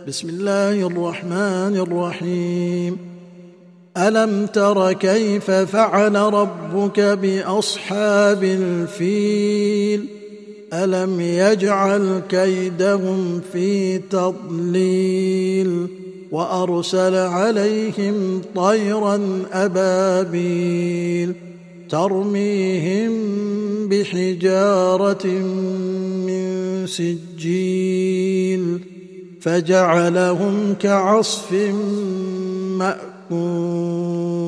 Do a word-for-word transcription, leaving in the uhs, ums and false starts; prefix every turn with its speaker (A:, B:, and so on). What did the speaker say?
A: بسم الله الرحمن الرحيم ألم تر كيف فعل ربك بأصحاب الفيل ألم يجعل كيدهم في تضليل وأرسل عليهم طيرا أبابيل ترميهم بحجارة من سجيل فجعلهم كعصف مأكول